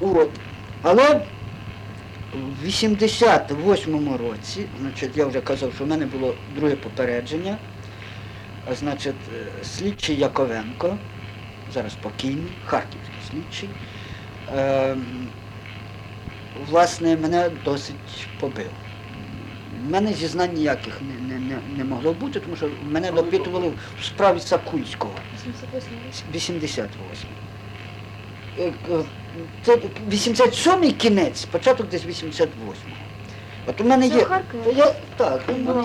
От. Але в 88-му році, значить, я вже казав, що в мене було друге попередження, значить, слідчий Яковенко, зараз покійний, харківський слідчий, власне, мене досить побив. У мене зізнань ніяких не могло бути, тому що мене допитували в справі Сакуйського. 88. Це 87-й кінець, початок десь 88-го. От у мене є... Так,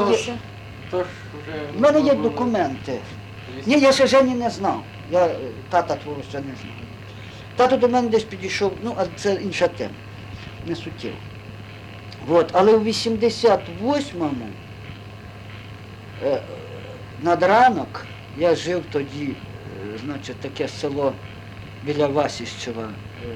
у мене є документи. Ні, я ще Жені не знав. Я тата твого ще не знав. Тато до мене десь підійшов, ну, а це інша тема, не суттєво. От, але у 88-му над ранок я жив тоді, значить, таке село біля Васіщева.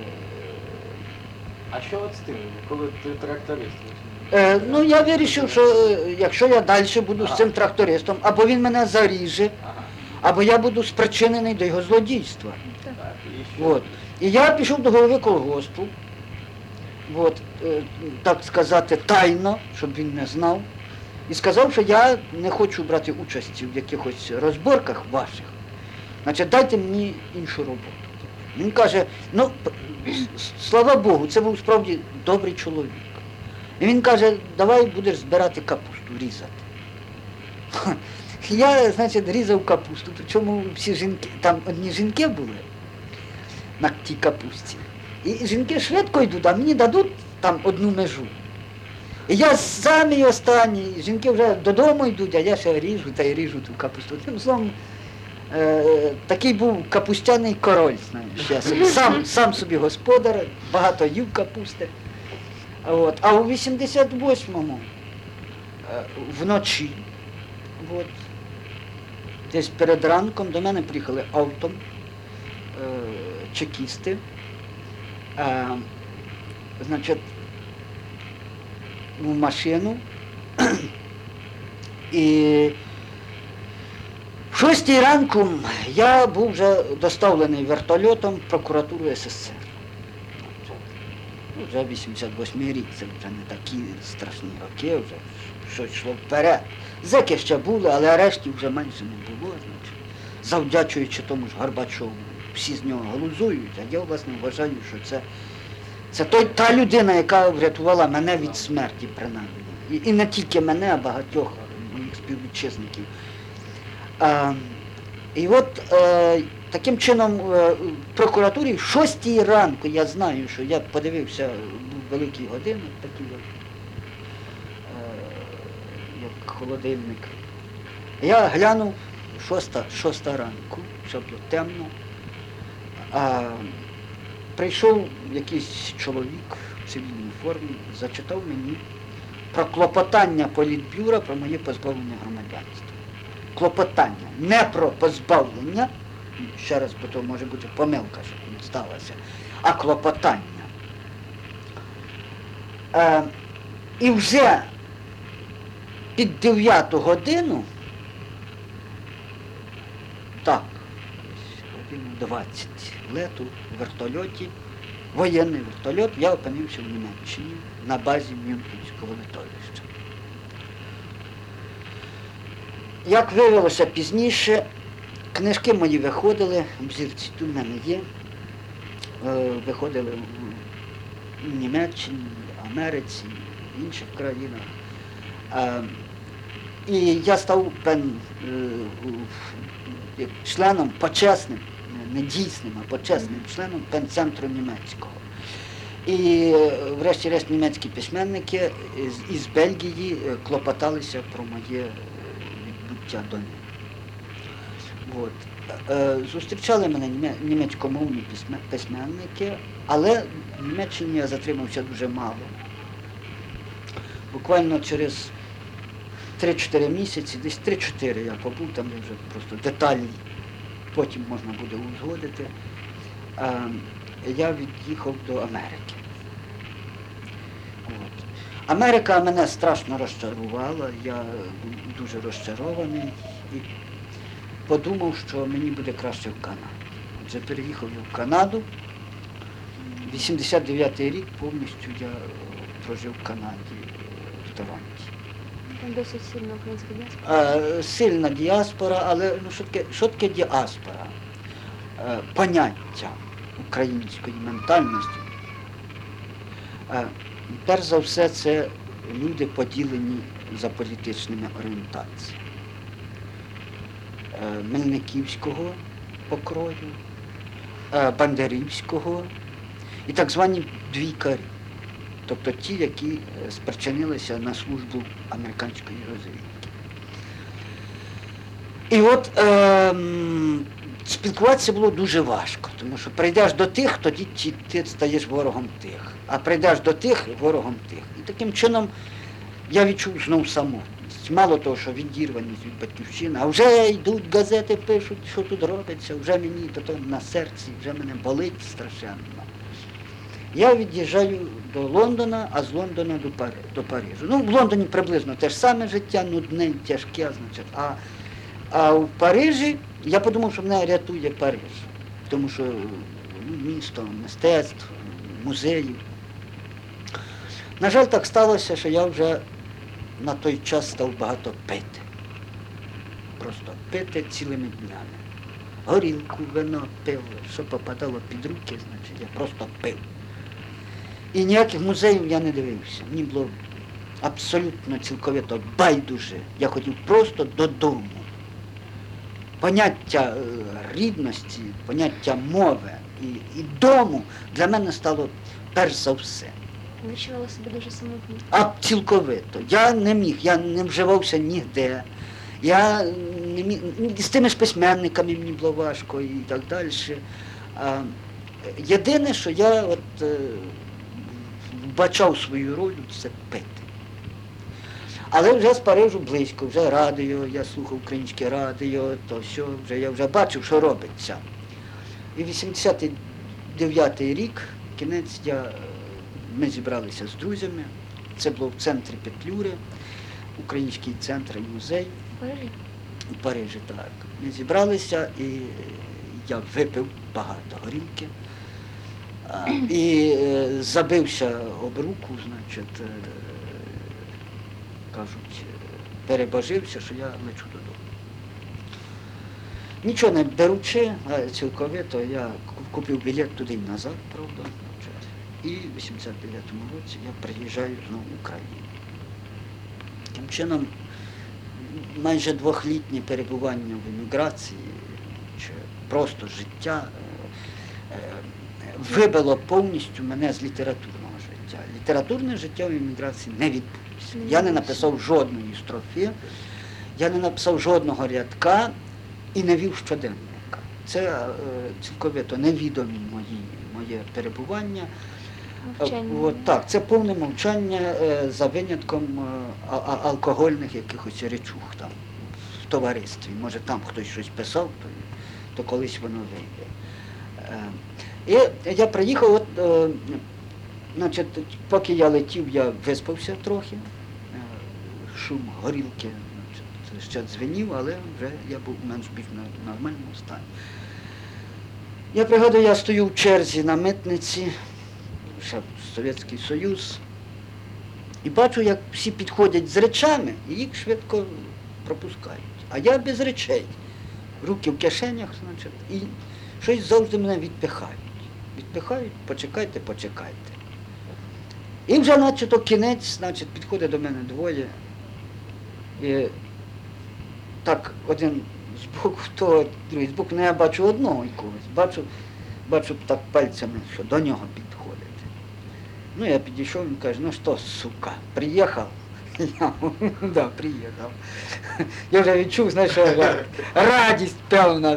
А що от з тим, коли ти тракторист? Ну, я вирішив, що якщо я далі буду з цим трактористом, або він мене заріже, або я буду спричинений до його злодійства. От. І я пішов до голови колгоспу, от, так сказати, тайно, щоб він не знав, і сказав, що я не хочу брати участі в якихось розборках ваших, значить, дайте мені іншу роботу. Він каже, ну, слава Богу, це був справді добрий чоловік. І він каже, давай будеш збирати капусту, різати. Я, значить, різав капусту, причому всі жінки, там одні жінки були на тій капусті. І жінки швидко йдуть, а мені дадуть там одну межу. І я самий останній, жінки вже додому йдуть, а я ще ріжу та й ріжу ту капусту. Тим словом, такий був капустяний король, знаєш, я сам собі господар, багато їв капусти. От. А у 88-му вночі, от, десь перед ранком до мене приїхали автом чекісти, значить, в машину, і в 6 ранку я був вже доставлений вертольотом в прокуратуру СССР. Вже 88-й рік, це вже не такі страшні роки, вже щось йшло вперед. Зеки ще були, але арештів вже менше не було, значить, завдячуючи тому ж Горбачову. Всі з нього глузують, а я, власне, вважаю, що це та людина, яка врятувала мене від смерті, принаймні. І не тільки мене, а багатьох моїх співвітчизників. І от таким чином в прокуратурі в 6 ранку, я знаю, що я подивився, був великий годинник, такий як холодильник. Я глянув 6 ранку, ще було темно. Прийшов якийсь чоловік в цивільній формі, зачитав мені про клопотання Політбюро про моє позбавлення громадянства. Клопотання, не про позбавлення, ще раз, бо то може бути помилка, щоб не сталося, а клопотання. І вже під 9 годину, так, годину 20 лету в вертольоті, воєнний вертольот, я опинився в Німеччині на базі Мюнхенського литовища. Як виявилося пізніше, книжки мої виходили, обзірці тут в мене є, виходили в Німеччині, Америці, в інших країнах. І я став членом почесним, не дійсним, а почесним членом пенцентру німецького. І врешті-решт німецькі письменники із Бельгії клопоталися про моє відбуття до них. От. Зустрічали мене німецькомовні письменники, але в Німеччині я затримався дуже мало. Буквально через 3-4 місяці, десь 3-4 я побув, там вже просто деталі, потім можна буде узгодити. Я від'їхав до Америки. От. Америка мене страшно розчарувала, я був дуже розчарований і подумав, що мені буде краще в Канаді. Отже, переїхав я в Канаду, 89-й рік повністю я прожив в Канаді, в Торонті. Там досить сильна українська діаспора. Сильна діаспора, але ну, що таке діаспора? Поняття української ментальності. Перш за все, це люди поділені за політичними орієнтаціями. Мельниківського покрою, бандерівського і так звані двійкарі. Тобто ті, які спричинилися на службу американської розвідки. І от спілкуватися було дуже важко, тому що прийдеш до тих, тоді ти стаєш ворогом тих, а прийдеш до тих – ворогом тих. І таким чином я відчув знову самотність. Мало того, що відірваність від батьківщини, а вже йдуть газети, пишуть, що тут робиться, вже мені то на серці, вже мене болить страшенно. Я від'їжджаю до Лондона, а з Лондона до Парижу. Ну, в Лондоні приблизно те ж саме життя, нудне, тяжке, значить. А в Парижі я подумав, що мене рятує Париж. Тому що місто мистецтв, музеїв. На жаль, так сталося, що я вже на той час став багато пити. Просто пити цілими днями. Горілку, вино, пиво, що попадало під руки, значить, я просто пив. І ніяких музеїв я не дивився. Мені було абсолютно цілковито байдуже. Я хотів просто додому. Поняття рідності, поняття мови і дому для мене стало перш за все. Ви відчували себе дуже самотньо? А цілковито. Я не міг, я не вживався ніде. Я не міг, з тими ж письменниками мені було важко і так далі. Єдине, що я вбачав свою роль, це пити. Але вже з Парижу близько, вже радіо, я слухав українське радіо, то все, я вже бачив, що робиться. І 89-й рік, кінець, ми зібралися з друзями, це було в центрі Петлюри, український центр і музей. В Парижі? У Парижі, так. Ми зібралися і я випив багато горілки. І забився об руку, значить, кажуть, перебожився, що я лечу додому. Нічого не беручи, а цілковито я купив білет туди і назад, правда. І в 89-му році я приїжджаю знову в Україну. Таким чином, майже двохлітнє перебування в еміграції, чи просто життя, вибило повністю мене з літературного життя. Літературне життя в еміграції не відбулося. Я не написав жодної строфи, я не написав жодного рядка і не вів щоденника. Це цілковито невідомі моє перебування. Так, це повне мовчання за винятком алкогольних якихось речух там в товаристві. Може там хтось щось писав, то колись воно вийде. І я приїхав, значить, поки я летів, я виспався трохи, шум горілки, значить, ще дзвенів, але вже я був менш-більш в нормальному стані. Я пригадую, я стою в черзі на митниці, ще Совєтський Союз, і бачу, як всі підходять з речами, і їх швидко пропускають. А я без речей, руки в кишенях, значить, і щось завжди мене відпихають. Відпихають, почекайте, почекайте. І вже, наче, то кінець, значить, підходить до мене двоє. І так, один з боку того, другий з боку, я бачу одного якогось, бачу так пальцями, що до нього підходить. Ну, я підійшов, він каже, ну що, сука, приїхав? Да, приїхав. Я вже відчув, знаєш, радість певна.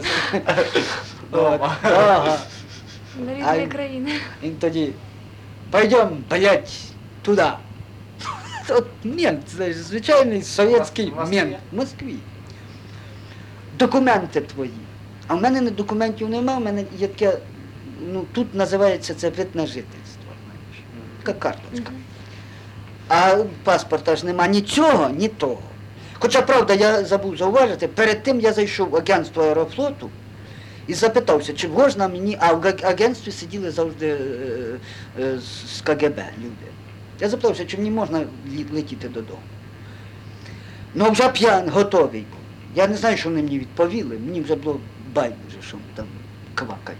Ага. На рідної країни. Він тоді, пойдем, блядь, туди. От мент, знаєш, звичайний совєтський мент в Москві. Документи твої. А в мене документів немає, в мене є таке, ну тут називається це вид на жительство, знаєш, така карточка. А паспорта ж нема ні цього, ні того. Хоча, правда, я забув зауважити, перед тим я зайшов в агентство Аерофлоту і запитався, чи можна мені, а в агентстві сиділи завжди з КГБ люди. Я запитався, чи мені можна летіти додому. Ну вже п'ян, готовий був. Я не знаю, що вони мені відповіли, мені вже було байдуже, що там квакають.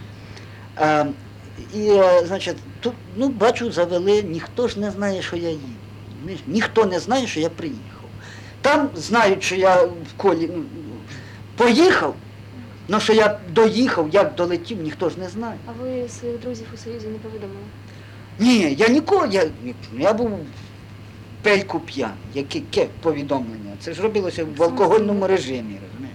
Значить, тут, бачу, завели, ніхто ж не знає, що я їду. Ніхто не знає, що я приїхав. Там знають, що я в колі поїхав, але що я доїхав, як долетів, ніхто ж не знає. А ви своїх друзів у Союзі не повідомили? Ні, я нікого, я був пельку п'ян, яке повідомлення. Це ж робилося в алкогольному режимі, розумієш?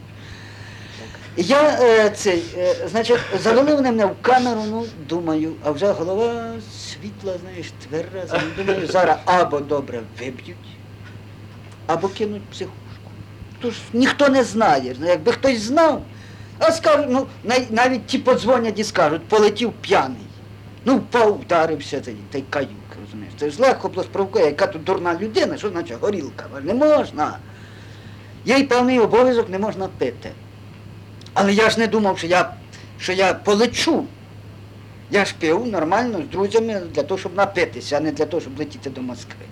Значить, завели вони мене в камеру, думаю, а вже голова світла, знаєш, твереза, думаю, зараз або добре виб'ють, або кинуть в психушку. Тож ніхто не знає, якби хтось знав, а скажуть, навіть ті подзвонять і скажуть, полетів п'яний. Впав, вдарився, та й каюк, розумієш. Це ж легко було спровокує, яка тут дурна людина, що значить горілка, не можна. Є й певний обов'язок, не можна пити. Але я ж не думав, що я полечу. Я ж пив нормально з друзями для того, щоб напитися, а не для того, щоб летіти до Москви.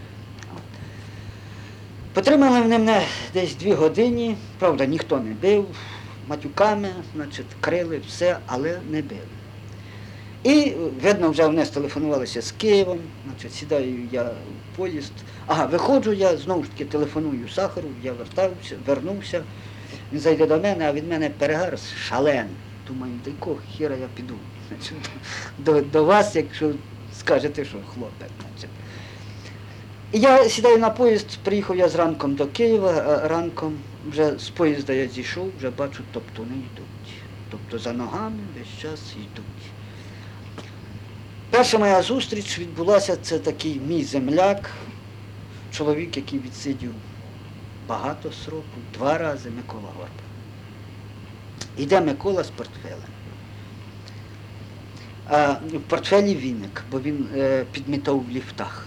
Потримали вони мене десь 2 години, правда, ніхто не бив, матюками, значить, крили, все, але не били. І, видно, вже вони стелефонувалися з Києвом, значить, сідаю я в поїзд. Виходжу я, знову ж таки телефоную Сахару, я вернувся. Він зайде до мене, а від мене перегар шалений. Думаю, до якого хіра я піду? Значить, до вас, якщо скажете, що хлопець. Значить. І я сідаю на поїзд, приїхав я зранком до Києва, а ранком вже з поїзда я зійшов, вже бачу, топтуни йдуть. Тобто за ногами весь час йдуть. Перша моя зустріч відбулася, це такий мій земляк, чоловік, який відсидів багато сроку, 2 рази, Микола Горба. Іде Микола з портфелем. В портфелі віник, бо він підмітав в ліфтах.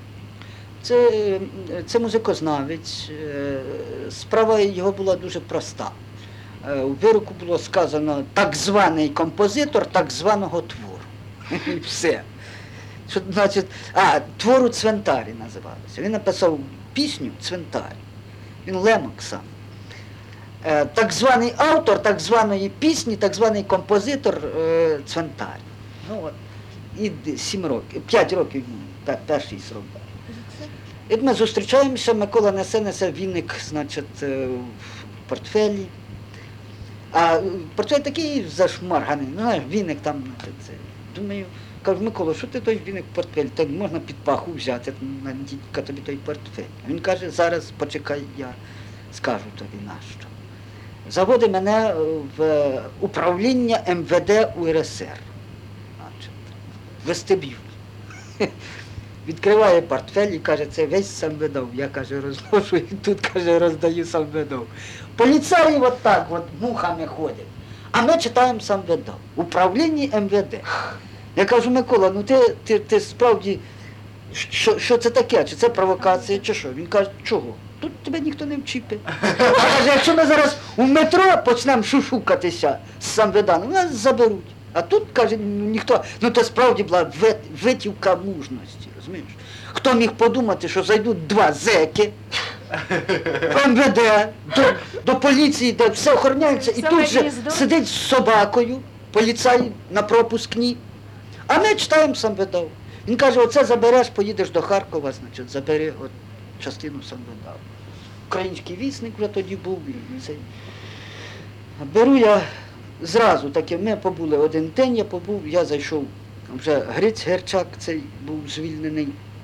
Це музикознавець, справа його була дуже проста. У вироку було сказано так званий композитор так званого твору. І все. Що, значить, твору «Цвентарі» називалося. Він написав пісню «Цвентарі». Він лемок сам. Так званий автор так званої пісні, так званий композитор «Цвентарі». І 5 років перший срок. І ми зустрічаємося, Микола несе віник, значить, в портфелі. А портфель такий зашмарганий, знаєш, віник там, це. Думаю, кажу, Микола, що ти той віник в портфель? Так можна під паху взяти, надіть тобі той портфель. Він каже, зараз почекай, я скажу тобі нащо. Заводить мене в управління МВД УРСР. Вестибюль. Відкриває портфель і каже, це весь самведов. Я, каже, розношу і тут, каже, роздаю самведов. Поліцаї отак мухами ходять. А ми читаємо самведов. Управління МВД. Я кажу, Микола, ти справді, що це таке? Чи це провокація, чи що? Він каже, чого? Тут тебе ніхто не вчіпить. Каже, якщо ми зараз у метро почнемо шушукатися з самведаном, нас заберуть. А тут, каже, ніхто, це справді була витівка мужності, розумієш? Хто міг подумати, що зайдуть 2 зеки в МВД, до поліції, де все охороняється, і тут же сидить з собакою, поліцай на пропускні, а ми читаємо самведов. Він каже, оце забереш, поїдеш до Харкова, значить, забери частину самведов. Український вісник вже тоді був, і цей. Беру я зразу таки, ми побули 1 день, я зайшов, вже Гриць Герчак цей був звільнений.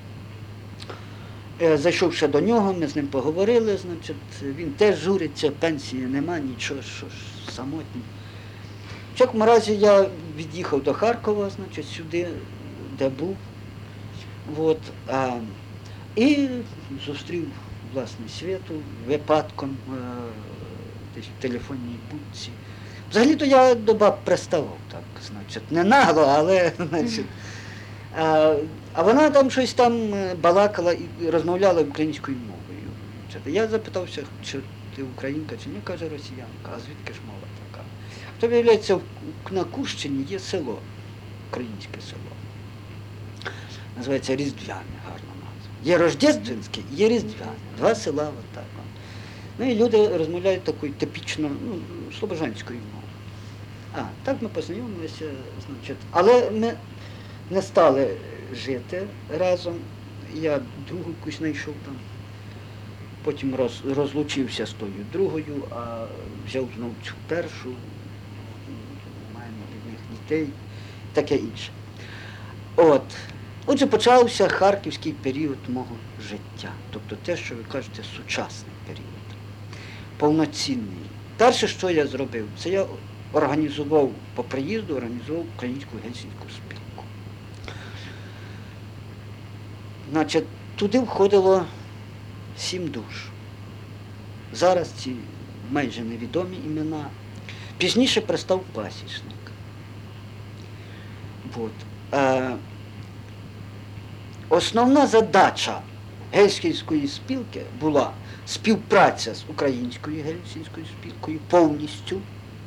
Зайшов ще до нього, ми з ним поговорили, значить, він теж журиться, пенсії нема, нічого, що ж, самотній. В всякому разі я від'їхав до Харкова, значить, сюди, де був, і зустрів, власне, Світу випадком, десь в телефонній будці. Взагалі-то я до баб приставав, так, значить, не нагло, але, значить, а вона там щось там балакала і розмовляла українською мовою. Я запитався, чи ти українка, чи ні, каже, росіянка, а звідки ж мова така? То виявляється, на Кущині є село, українське село. Називається Різдвяне, гарна назва. Є Рождественське, є Різдвяне. Два села отак. Ну і люди розмовляють такою типічно, слобожанською мовою. Так ми познайомилися, значить. Але ми не стали жити разом. Я другу якусь знайшов там. Потім розлучився з тою другою, а взяв знову цю першу, маємо від них дітей, таке інше. Отже, почався харківський період мого життя. Тобто те, що ви кажете, сучасний період. Повноцінний. Перше, що я зробив, це я по приїзду організував Українську гельсінську спілку. Значить, туди входило 7 душ. Зараз ці майже невідомі імена. Пізніше пристав пасічник. Основна задача гельсінської спілки була співпраця з Українською гельсінською спілкою повністю.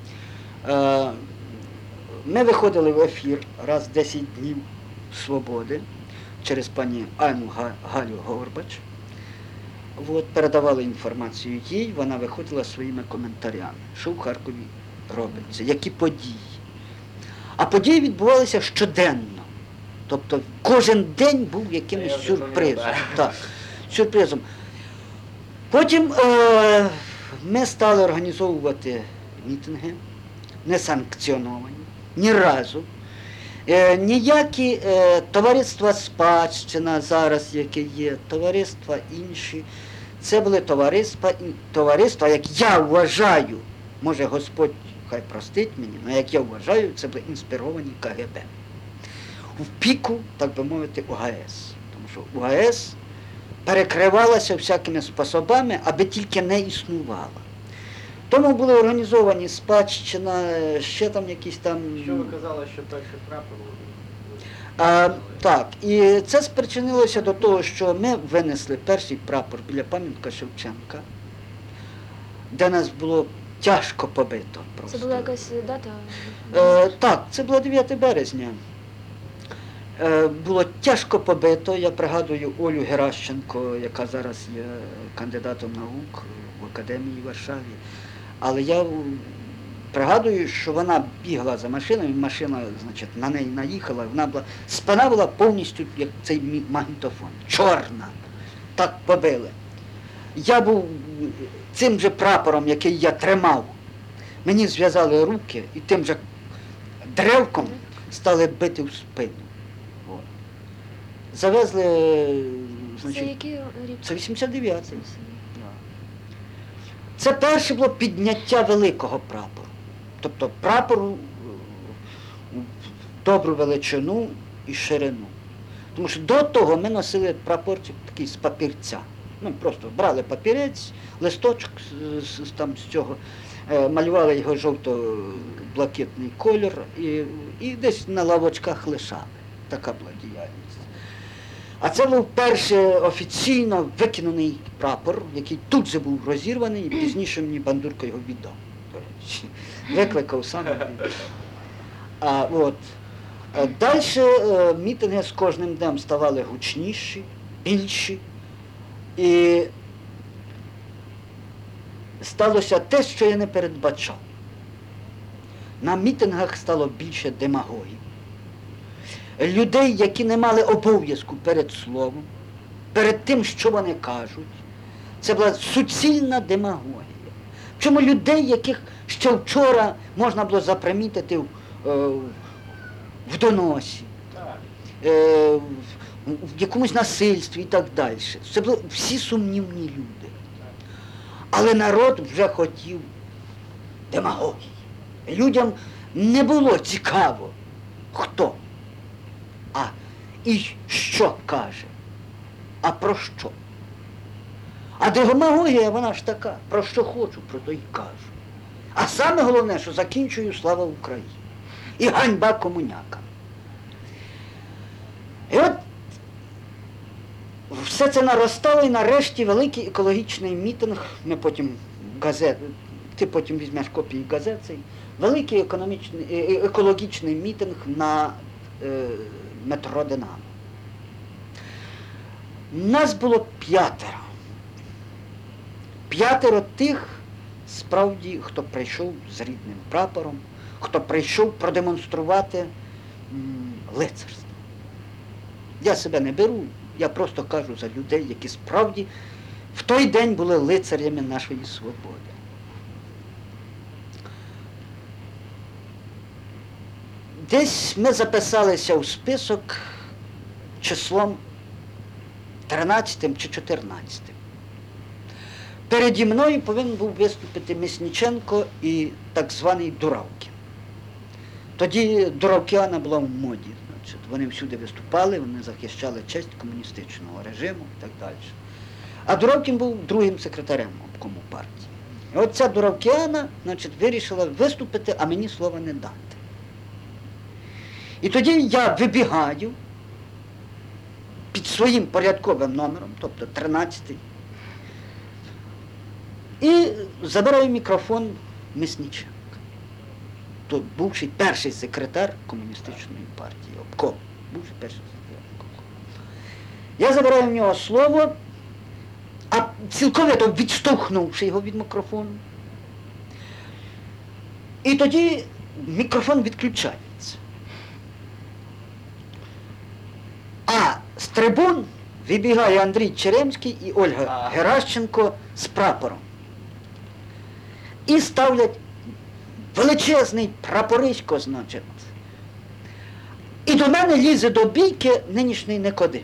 Ми виходили в ефір раз в 10 днів свободи через пані Анну Галю Горбач. Передавали інформацію їй, вона виходила своїми коментарями, що в Харкові робиться, які події. А події відбувалися щоденно. Тобто кожен день був якимось сюрпризом. Так, сюрпризом. Потім ми стали організовувати мітинги, не санкціоновані, ні разу. Ніякі товариства спадщина зараз, які є, товариства інші, це були товариства, як я вважаю, може Господь хай простить мені, але як я вважаю, це були інспіровані КГБ. В піку, так би мовити, УГС. Тому що УГС перекривалася всякими способами, аби тільки не існувала. Тому були організовані спадщина, ще там якісь там... Що ви казали, що перший прапор? Так, і це спричинилося до того, що ми винесли перший прапор біля пам'ятника Шевченка, де нас було тяжко побито просто. Це була якась дата? Так, це було 9 березня. Було тяжко побито, я пригадую Олю Геращенко, яка зараз є кандидатом наук в Академії в Варшаві. Але я пригадую, що вона бігла за машиною, машина, значить, на неї наїхала, спина була повністю, як цей магнітофон, чорна. Так побили. Я був цим же прапором, який я тримав, мені зв'язали руки і тим же древком стали бити в спину. Завезли, значить, Це який рік? Це 89-й. Це перше було підняття великого прапору. Тобто прапору в добру величину і ширину. Тому що до того ми носили прапорчик такий з папірця. Просто брали папірець, листочок з цього, малювали його жовто-блакитний колір і десь на лавочках лишали. Така була діяльність. А це був перший офіційно викинений прапор, який тут же був розірваний, і пізніше мені Бандурко його віддав. Викликав сам. Далі мітинги з кожним днем ставали гучніші, більші. І сталося те, що я не передбачав. На мітингах стало більше демагогів. Людей, які не мали обов'язку перед словом, перед тим, що вони кажуть. Це була суцільна демагогія. Чому людей, яких ще вчора можна було запримітити в доносі, в якомусь насильстві і так далі. Це були всі сумнівні люди. Але народ вже хотів демагогії. Людям не було цікаво, хто, і що каже, а про що. А демагогія, вона ж така, про що хочу, про то й кажу. А саме головне, що закінчую слава Україні. І ганьба комунякам. І от все це наростало, і нарешті великий екологічний мітинг, ми потім ти потім візьмеш копії газет цей, великий екологічний мітинг на метро Динамо. Нас було 5. 5 тих, справді, хто прийшов з рідним прапором, хто прийшов продемонструвати лицарство. Я себе не беру, я просто кажу за людей, які справді в той день були лицарями нашої свободи. Десь ми записалися у список числом 13 чи 14. Переді мною повинен був виступити Місніченко і так званий Дуравкін. Тоді Дуравкіана була в моді. Значить, вони всюди виступали, вони захищали честь комуністичного режиму і так далі. А Дуравкін був другим секретарем обкому партії. І от ця Дуравкіана, значить, вирішила виступити, а мені слова не дати. І тоді я вибігаю під своїм порядковим номером, тобто 13-й, і забираю мікрофон Місніченка. То бувший перший секретар комуністичної партії, обком. Бувший перший секретар обком. Я забираю в нього слово, а цілковито відштовхнувши його від мікрофону. І тоді мікрофон відключається. А з трибун вибігає Андрій Черемський і Ольга Геращенко з прапором. І ставлять величезний прапорисько, значить. І до мене лізе до бійки нинішній Никодим.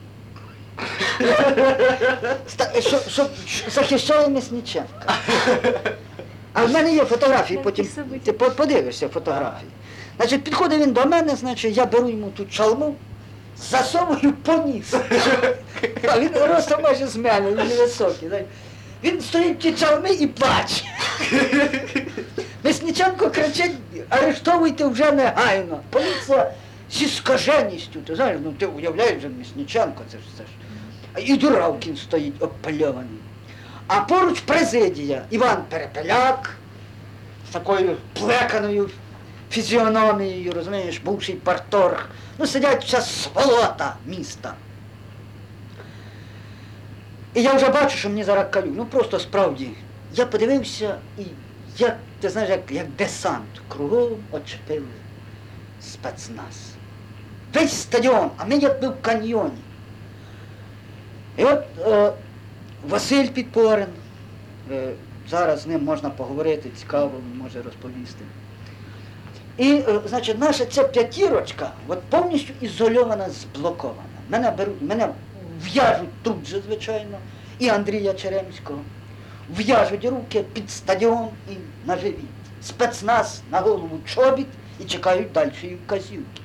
Щоб захищає Місніченка. А в мене є фотографії, потім ти подивишся фотографії. Значить, підходить він до мене, значить, я беру йому ту чалму, засовую по ніс. А він ростом майже з мене, він невисокий. Він стоїть в ті чалми і плаче. Місніченко кричить: арештовуйте вже негайно. Поліція зі скаженістю. Ти знаєш, ну ти уявляєш вже Місніченко, це ж. І Дуравкін стоїть обпальований. А поруч президія. Іван Перепеляк з такою плеканою фізіономією, розумієш, бувший парторг. Ну, сидять вся сволота міста. І я вже бачу, що мені зараз калю. Ну просто справді. Я подивився і ти знаєш, як десант. Кругом очепили спецназ. Весь стадіон, а ми якби в каньйоні. І от Василь Підпорин, зараз з ним можна поговорити, цікаво, він може розповісти. І, значить, наша ця п'ятірочка от повністю ізольована, зблокована. Мене в'яжуть тут же, звичайно, і Андрія Черемського. В'яжуть руки під стадіон і на живіт. Спецназ на голову чобіт і чекають дальшої вказівки.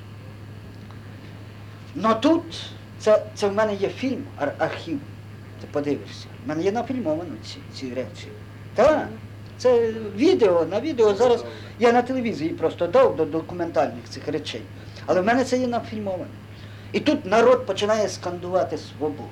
Но тут, це в мене є фільм, архів, ти подивишся. В мене є нафільмовано ці речі. Так, це на відео зараз, я на телевізії просто дав до документальних цих речей. Але в мене це є нафільмовано. І тут народ починає скандувати свободу.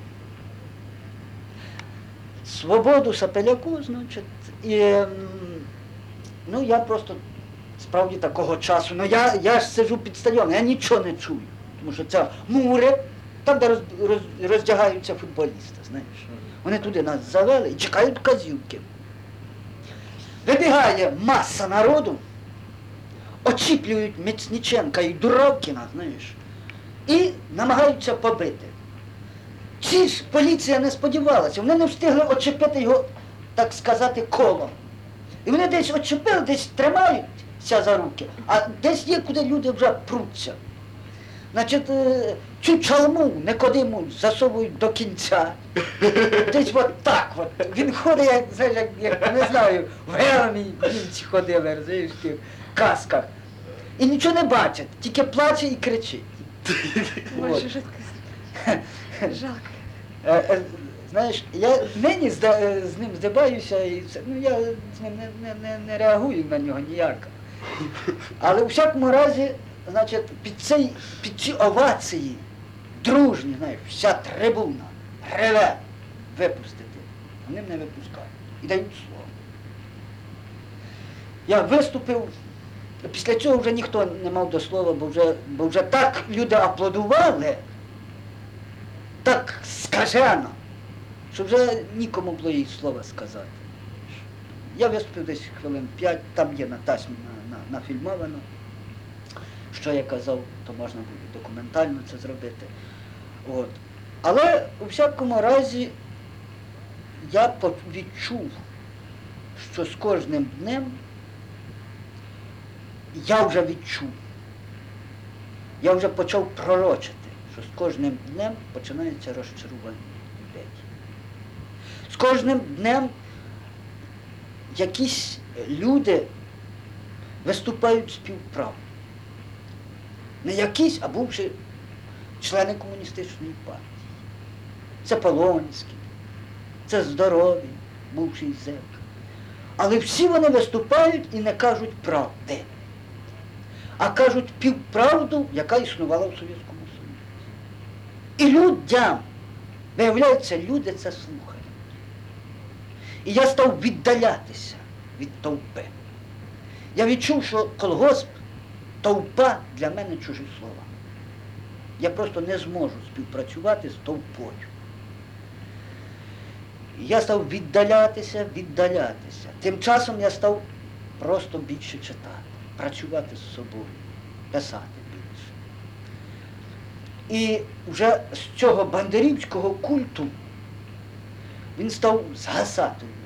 Свободу Сапеляку, значить, і, ну, я просто, справді, такого часу, ну, я ж сиджу під стадіоном, я нічого не чую, тому що це мури, там, де роздягаються футболісти, знаєш. Вони туди нас завели і чекають вказівки. Вибігає маса народу, очіплюють Місніченка і Дуравкіна, знаєш, і намагаються побити. Ці ж поліція не сподівалася, вони не встигли очепити його, так сказати, колом. І вони десь очепили, десь тримаються за руки, а десь є, куди люди вже пруться. Значить, цю чалму Никодиму засовують до кінця. Десь от так от. Він ходить, як не знаю, в гелемі німці ходили, розумієш, в тих касках. І нічого не бачать, тільки плаче і кричить. Боже, жутко. Жалко. Знаєш, я нині з ним здибаюся, і ну, я з ним не реагую на нього ніяк. Але у всякому разі, значить, під ці овації дружні, знаєш, вся трибуна реве випустити. Вони мене випускають і дають слово. Я виступив, Після цього вже ніхто не мав до слова, бо вже так люди аплодували, так скажено, що вже нікому було їй слова сказати. Я виступив десь хвилин 5, там є на тасмі нафільмовано. Що я казав, то можна буде документально це зробити. От. Але у всякому разі я відчув, що з кожним днем я вже відчув, я вже почав пророчити, що з кожним днем починається розчарування людей. З кожним днем якісь люди виступають співправ. Не якісь, а бувши члени комуністичної партії. Це Полонський, це Здоровий, бувший зек. Але всі вони виступають і не кажуть правди, а кажуть півправду, яка існувала в Совєтському Союзі. І людям, виявляється, люди це слухають. І я став віддалятися від товпи. Я відчув, що колгосп, товпа для мене чужі слова. Я просто не зможу співпрацювати з товпою. І я став віддалятися. Тим часом я став просто більше читати, працювати з собою, писати більше. І вже з цього бандерівського культу він став згасати в мені.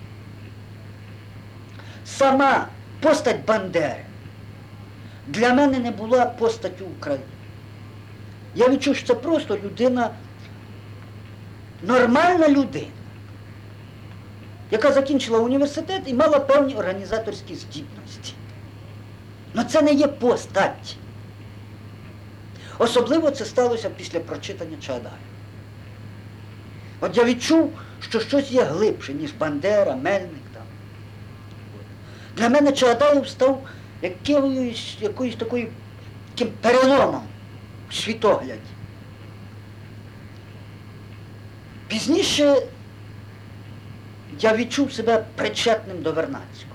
Сама постать Бандери для мене не була постаттю України. Я відчув, що це просто людина, нормальна людина, яка закінчила університет і мала певні організаторські здібності. Але це не є постать. Особливо це сталося після прочитання Чаадаєва. От я відчув, що щось є глибше, ніж Бандера, Мельник там. Для мене Чаадаєв став якоюсь таким переломом в світогляді. Пізніше я відчув себе причетним до Вернадського.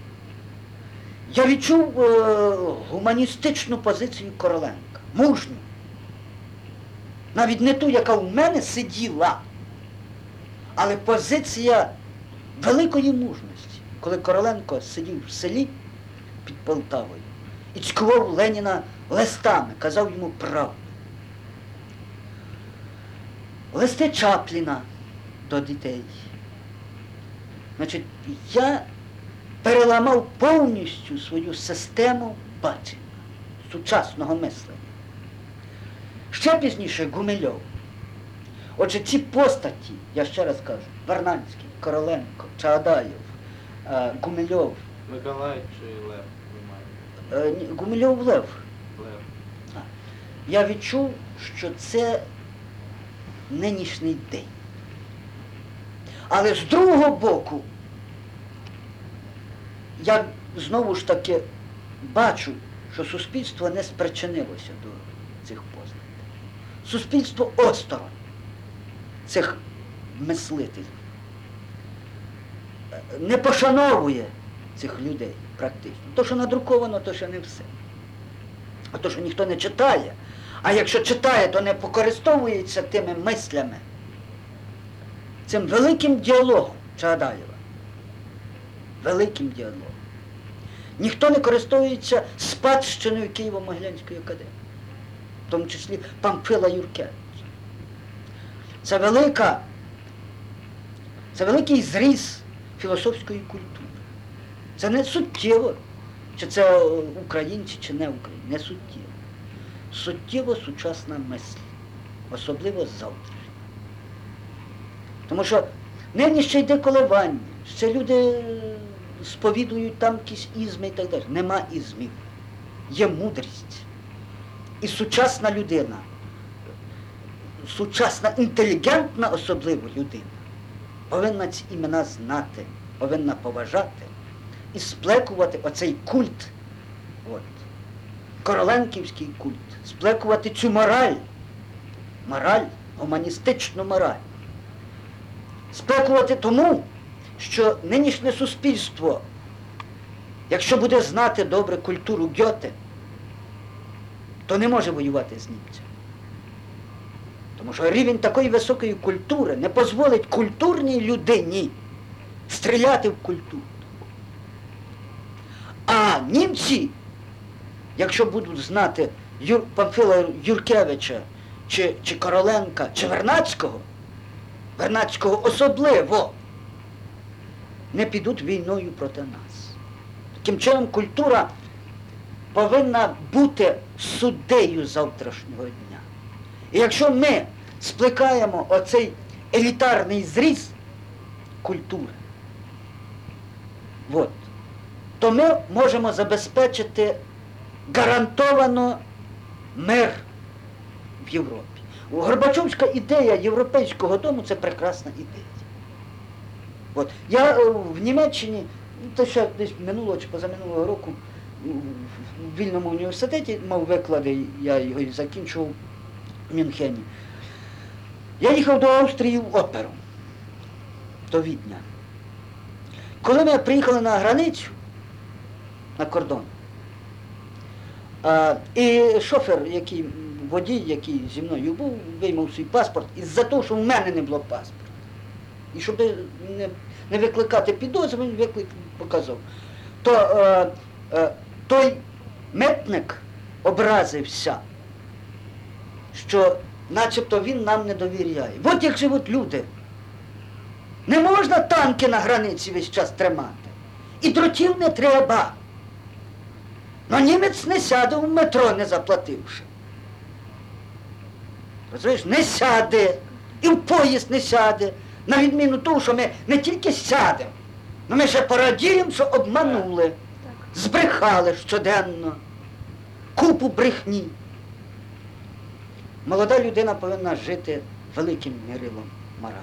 Я відчув гуманістичну позицію Короленка, мужню. Навіть не ту, яка в мене сиділа, але позиція великої мужності, коли Короленко сидів в селі під Полтавою і цькував Леніна листами, казав йому правду. Листи Чапліна до дітей. Значить, я переламав повністю свою систему бачення, сучасного мислення. Ще пізніше Гумильов. Отже, ці постаті, я ще раз кажу, Вернадський, Короленко, Чаадаєв, Гумильов. Миколай чи Лев ви маєте? Гумильов Лев. Лев. Я відчув, що це нинішній день. Але з другого боку, я знову ж таки бачу, що суспільство не спричинилося до цих постатей. Суспільство осторонь цих мислителів. Не пошановує цих людей практично. То, що надруковано, то ще не все. А то, що ніхто не читає, а якщо читає, то не покористовується тими мислями, цим великим діалогом Чаадаєва. Великим діалогом. Ніхто не користується спадщиною Києво-Могилянської академії, в тому числі Памфила Юркевича. Це великий зріз філософської культури. Це не суттєво, чи це українці, чи не українці, не суттєво. Суттєво сучасна мисль, особливо завтрашня. Тому що нині ще йде коливання, ще люди сповідують там якісь ізми і так далі. Нема ізмів. Є мудрість. І сучасна людина, сучасна, інтелігентна особливо людина, повинна ці імена знати, повинна поважати і сплекувати оцей культ, короленківський культ, сплекувати цю мораль, гуманістичну мораль. Сплекувати тому, що нинішнє суспільство якщо буде знати добре культуру Гьоте, то не може воювати з німцем. Тому що рівень такої високої культури не дозволить культурній людині стріляти в культуру. А німці, якщо будуть знати Памфила Юркевича, чи Короленка, чи Вернадського особливо, не підуть війною проти нас. Таким чином, культура повинна бути суддею завтрашнього дня. І якщо ми сплекаємо оцей елітарний зріз культури, то ми можемо забезпечити гарантовано мир в Європі. Горбачовська ідея Європейського дому – це прекрасна ідея. Я в Німеччині, то ще десь минулого чи позаминулого року, в вільному університеті мав виклади, я його і закінчував в Мюнхені. Я їхав до Австрії в оперу, до Відня. Коли ми приїхали на границю, на кордон, і шофер, водій, який зі мною був, виймав свій паспорт, із-за того, що в мене не було паспорта. І щоб не викликати підозру, він показав. То той митник образився, що начебто він нам не довіряє. От як живуть люди. Не можна танки на границі весь час тримати. І дротів не треба. Но німець не сяде в метро, не заплативши. Розумієш, не сяде. І в поїзд не сяде. На відміну того, що ми не тільки сядемо, але ми ще порадіємо, що обманули. Збрехали щоденно. Купу брехні. Молода людина повинна жити великим мірилом моралі.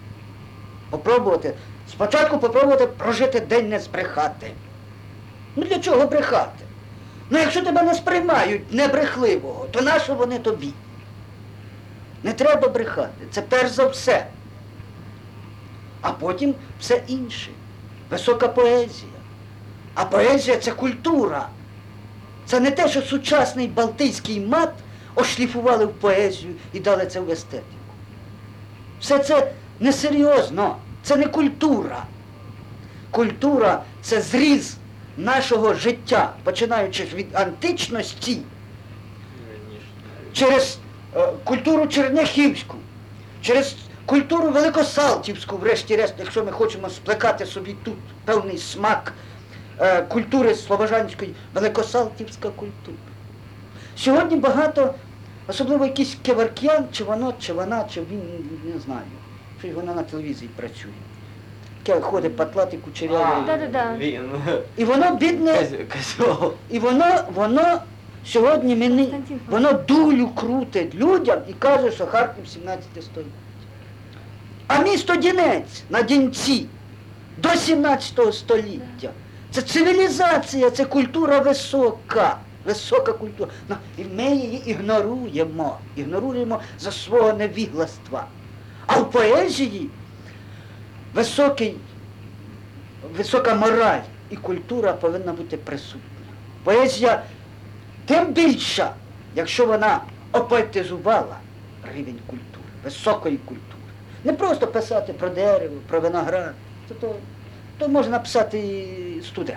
Спочатку попробувати прожити день не збрехати. Ну для чого брехати? Ну якщо тебе не сприймають небрехливого, то нащо вони тобі? Не треба брехати, це перш за все. А потім все інше. Висока поезія. А поезія – це культура. Це не те, що сучасний балтійський мат ошліфували в поезію і дали це в естетику. Все це несерйозно, це не культура. Культура – це зріз нашого життя, починаючи від античності, через культуру черняхівську, через культуру великосалтівську, врешті-решт, якщо ми хочемо сплекати собі тут певний смак культури слобожанської, великосалтівська культура. Сьогодні багато, особливо якийсь Кеваркян, чи вона, чи він, не знаю, що вона на телевізії працює. Таке ходить патлатий кучерявий. Він. І воно бідне, і воно сьогодні воно дулю крутить людям і каже, що Харків 17 століття. А місто Дінець на Дінці до 17 століття. Це цивілізація, це культура висока культура. І ми її ігноруємо за свого невігластва. А в поезії висока мораль і культура повинна бути присутня. Поезія тим більша, якщо вона опоетизувала рівень культури, високої культури. Не просто писати про дерево, про виноград, то можна написати і студент.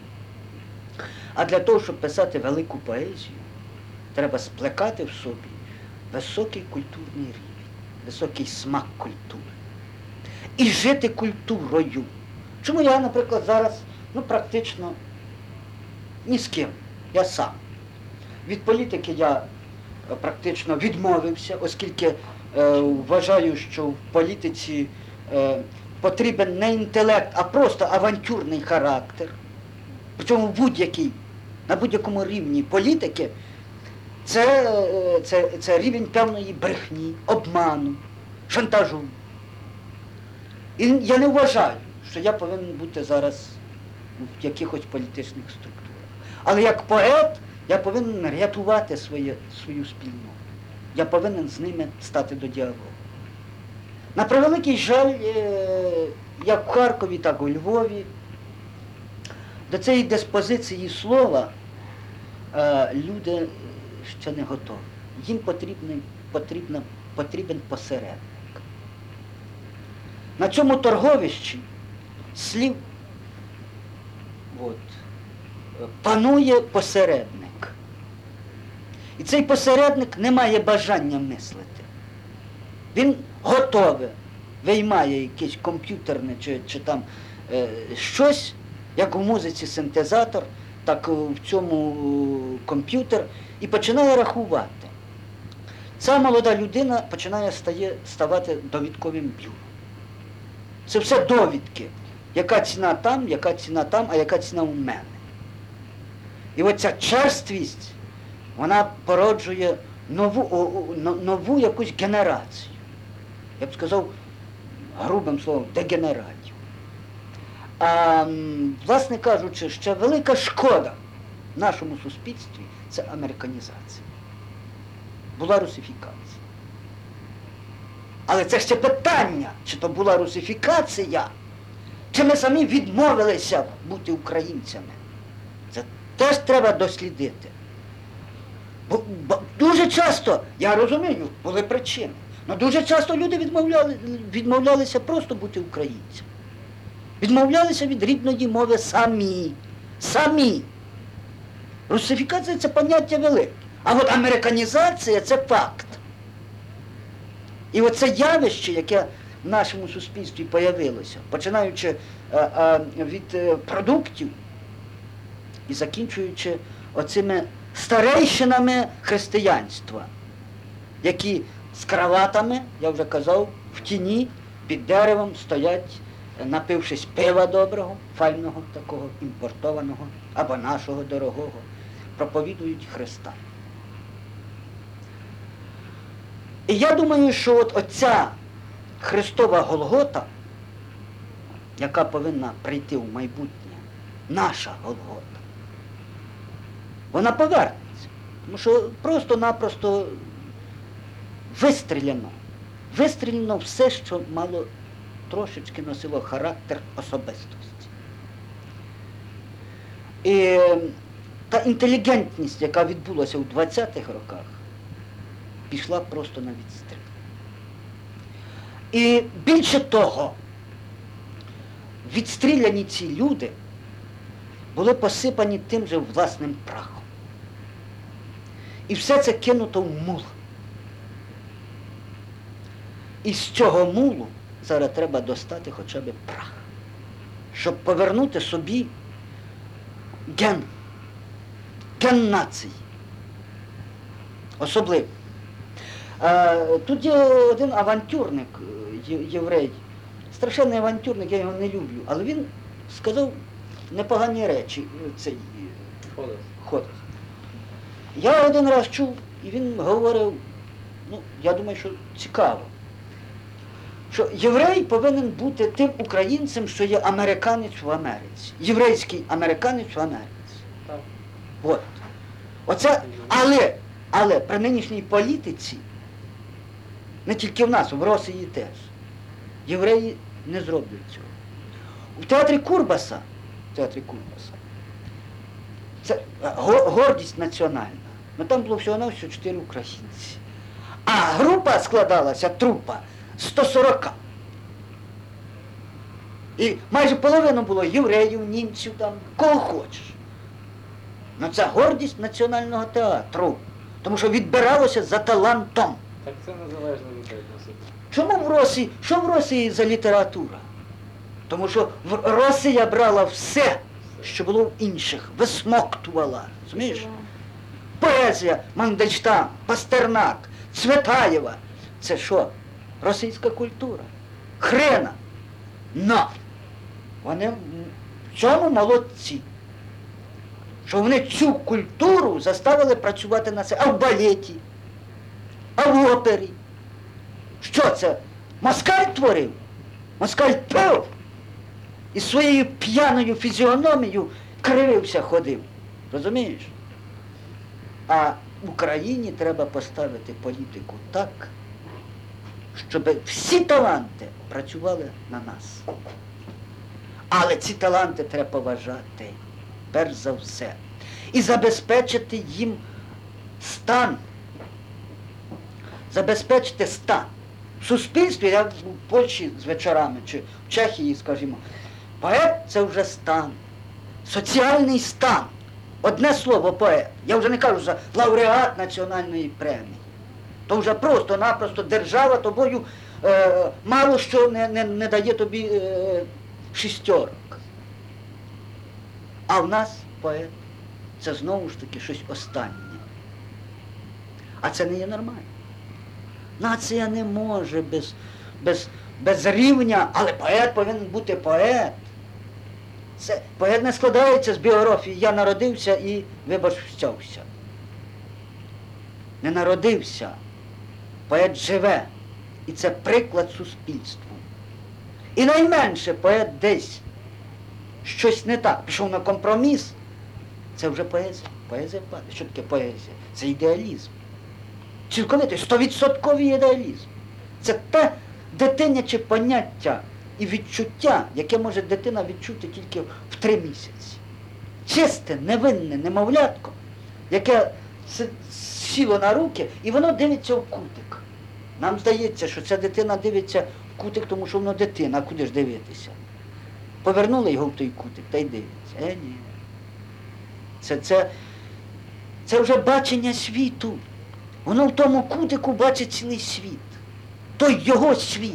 А для того, щоб писати велику поезію, треба сплекати в собі високий культурний рівень, високий смак культури. І жити культурою. Чому я, наприклад, зараз, практично ні з ким, я сам. Від політики я практично відмовився, оскільки вважаю, що в політиці потрібен не інтелект, а просто авантюрний характер. Причому на будь-якому рівні політики це рівень певної брехні, обману, шантажу. І я не вважаю, що я повинен бути зараз в якихось політичних структурах. Але як поет я повинен рятувати свою спільноту. Я повинен з ними стати до діалогу. На превеликий жаль, як в Харкові, так і у Львові, до цієї диспозиції слова люди ще не готові. Їм потрібен посередник. На цьому торговищі слів панує посередник. І цей посередник не має бажання мислити. Він готове виймає якесь комп'ютерне чи там щось, як у музиці синтезатор, так в цьому комп'ютер, і починає рахувати. Ця молода людина починає ставати довідковим бюро. Це все довідки. Яка ціна там, а яка ціна у мене. І оця черствість, вона породжує нову якусь генерацію. Я б сказав, грубим словом, дегенератів. А, власне кажучи, ще велика шкода в нашому суспільстві – це американізація. Була русифікація. Але це ще питання, чи то була русифікація, чи ми самі відмовилися бути українцями. Це теж треба дослідити. Бо дуже часто, я розумію, були причини, але дуже часто люди відмовлялися просто бути українцями. Відмовлялися від рідної мови самі. Самі. Русифікація – це поняття велике. А от американізація – це факт. І оце явище, яке в нашому суспільстві появилося, починаючи від продуктів і закінчуючи оцими старейшинами християнства, які з краватами, я вже казав, в тіні під деревом стоять, напившись пива доброго, файного такого, імпортованого або нашого дорогого, проповідують Христа. І я думаю, що от оця Христова Голгота, яка повинна прийти в майбутнє, наша Голгота, вона повернеться. Тому що просто-напросто вистріляно все, що мало трошечки носило характер особистості. І та інтелігентність, яка відбулася у 20-х роках, пішла просто на відстріл. І більше того, відстріляні ці люди були посипані тим же власним прахом. І все це кинуто в мул. І з цього мулу зараз треба достати хоча б прах, щоб повернути собі ген нації. Особливо. Тут є один авантюрник, єврей, страшенний авантюрник, я його не люблю, але він сказав непогані речі, цей Ходос. Я один раз чув, і він говорив, я думаю, що цікаво, що єврей повинен бути тим українцем, що є американець в Америці, єврейський американець в Америці. Так. От. Оце, але при нинішній політиці, не тільки в нас, в Росії теж, євреї не зроблять цього. У театрі Курбаса, це гордість національна, там було всього-навсього 4 українці. А група складалася, трупа, 140. І майже половину було євреїв, німців, там, кого хочеш. Це гордість національного театру, тому що відбиралося за талантом. Так це незалежно від етносу. Чому що в Росії за література? Тому що Росія брала все, що було в інших, висмоктувала, розумієш? Поезія, Мандельштам, Пастернак, Цветаєва – це що? Російська культура. Хрена. Но вони в цьому молодці. Що вони цю культуру заставили працювати на це. А в балеті, а в опері. Що це? Москаль творив? Москаль пив? І своєю п'яною фізіономією кривився, ходив. Розумієш? А в Україні треба поставити політику так, щоб всі таланти працювали на нас. Але ці таланти треба поважати. перш за все. І забезпечити їм стан. Забезпечити стан. В суспільстві, я в Польщі з вечорами, чи в Чехії, скажімо, поет – це вже стан. Соціальний стан. Одне слово поет. Я вже не кажу за лауреат національної премії. То вже просто-напросто держава тобою мало що не дає тобі шістерок. А в нас поет – це знову ж таки щось останнє. А це не є нормально. Нація не може без рівня, але поет повинен бути поет. Поет не складається з біографії «я народився і, вибач, встявся». Не народився. Поет живе. І це приклад суспільству. І найменше поет десь щось не так, пішов на компроміс, це вже поезія. Поезія падає. Що таке поезія? Це ідеалізм. Цілковитий, 100% ідеалізм. Це те дитиняче поняття і відчуття, яке може дитина відчути тільки в 3 місяці. Чисте, невинне немовлятко, яке сіло на руки, і воно дивиться в кутик. Нам здається, що ця дитина дивиться в кутик, тому що воно дитина, а куди ж дивитися? Повернули його в той кутик, та й дивиться. Ні. Це вже бачення світу. Воно в тому кутику бачить цілий світ. Той його світ.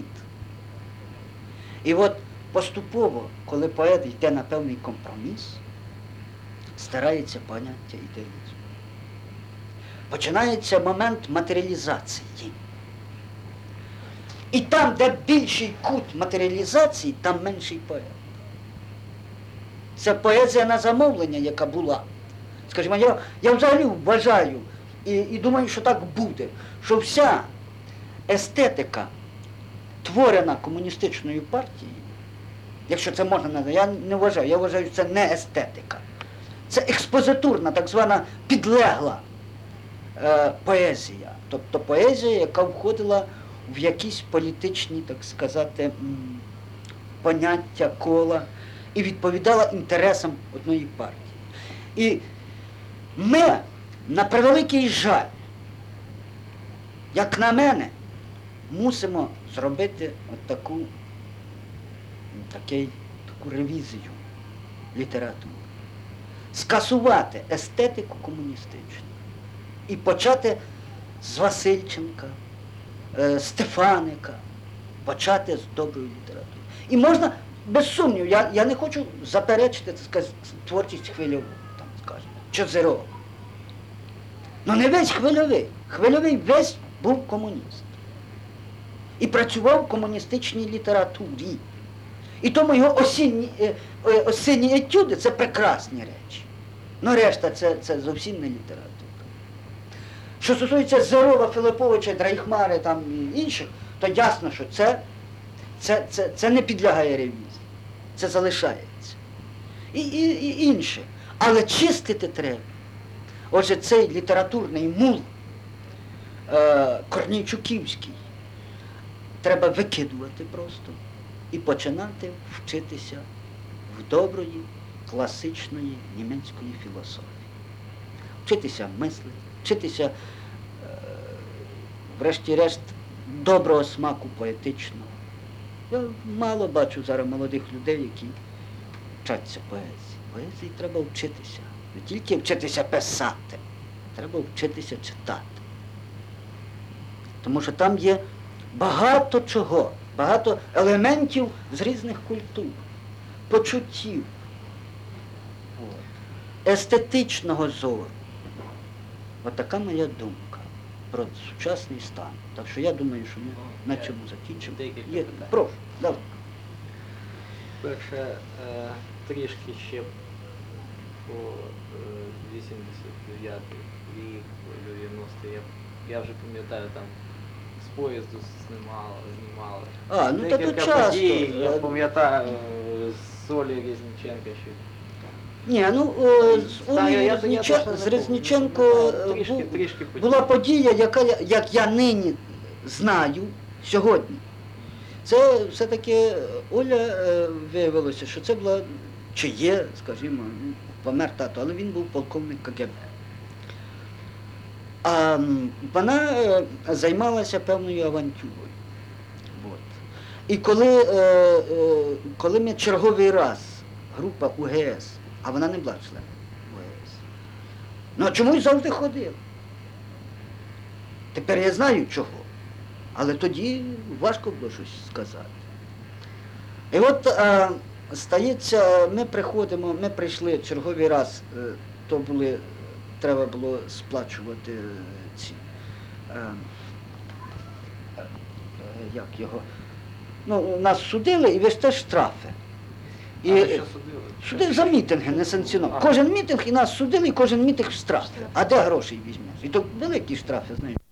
І от поступово, коли поет йде на певний компроміс, старається поняття ідеалізму. Починається момент матеріалізації. І там, де більший кут матеріалізації, там менший поет. Це поезія на замовлення, яка була. Скажімо, я взагалі вважаю і думаю, що так буде, що вся естетика, творена комуністичною партією, якщо це можна назвати, я не вважаю, я вважаю, що це не естетика. Це експозитурна, так звана підлегла поезія. Тобто поезія, яка входила в якісь політичні, так сказати, поняття, кола і відповідала інтересам одної партії. І ми, на превеликий жаль, як на мене, мусимо зробити таку ревізію літератури. Скасувати естетику комуністичну. І почати з Васильченка, Стефаника, почати з доброї літератури. І можна, без сумніву, я не хочу заперечити, так сказати, творчість Хвильову, там, скажімо, чи Зерова. Ну не весь Хвильовий. Хвильовий весь був комуніст. І працював в комуністичній літературі. І тому його осінні етюди – це прекрасні речі. Ну решта це зовсім не література. Що стосується Зерова, Филипповича, Дрейхмари там і інших, то ясно, що це не підлягає ревізії. Це залишається. І інше. Але чистити треба. Отже, цей літературний мул Корнійчуківський треба викидувати просто і починати вчитися в доброї, класичної німецької філософії. Вчитися мислити, вчитися, врешті-решт, доброго смаку поетичного. Я мало бачу зараз молодих людей, які вчаться поезії. Поезії треба вчитися. Не тільки вчитися писати, треба вчитися читати. Тому що там є багато чого, багато елементів з різних культур, почуттів, естетичного зору. Отака моя думка про сучасний стан. Так що я думаю, що ми на цьому закінчимо. Прошу, давай. Перше, трішки ще по 89 рік, 90-й, я вже пам'ятаю, там з поїзду знімали. Ну та тут часто. Подій, я пам'ятаю, з Олі Різниченка ще. Ні, з Різниченко була подія, яка, як я нині знаю, сьогодні. Це все-таки Оля виявилося, що це була, чи є, скажімо, помер тато, але він був полковник КГБ. А вона займалася певною авантюрою. От. І коли ми черговий раз, група УГС, а вона не була членом УГС, ну а чомусь завжди ходила. Тепер я знаю чого, але тоді важко було щось сказати. І от стається, ми прийшли черговий раз, то були, треба було сплачувати ці, як його, ну, нас судили і весь теж штрафи. І А, що судили? судили за мітинги несанкціоновані. Кожен мітинг і нас судили, і кожен мітинг штрафи. А де грошей візьмеш? І то великі штрафи, знаєш.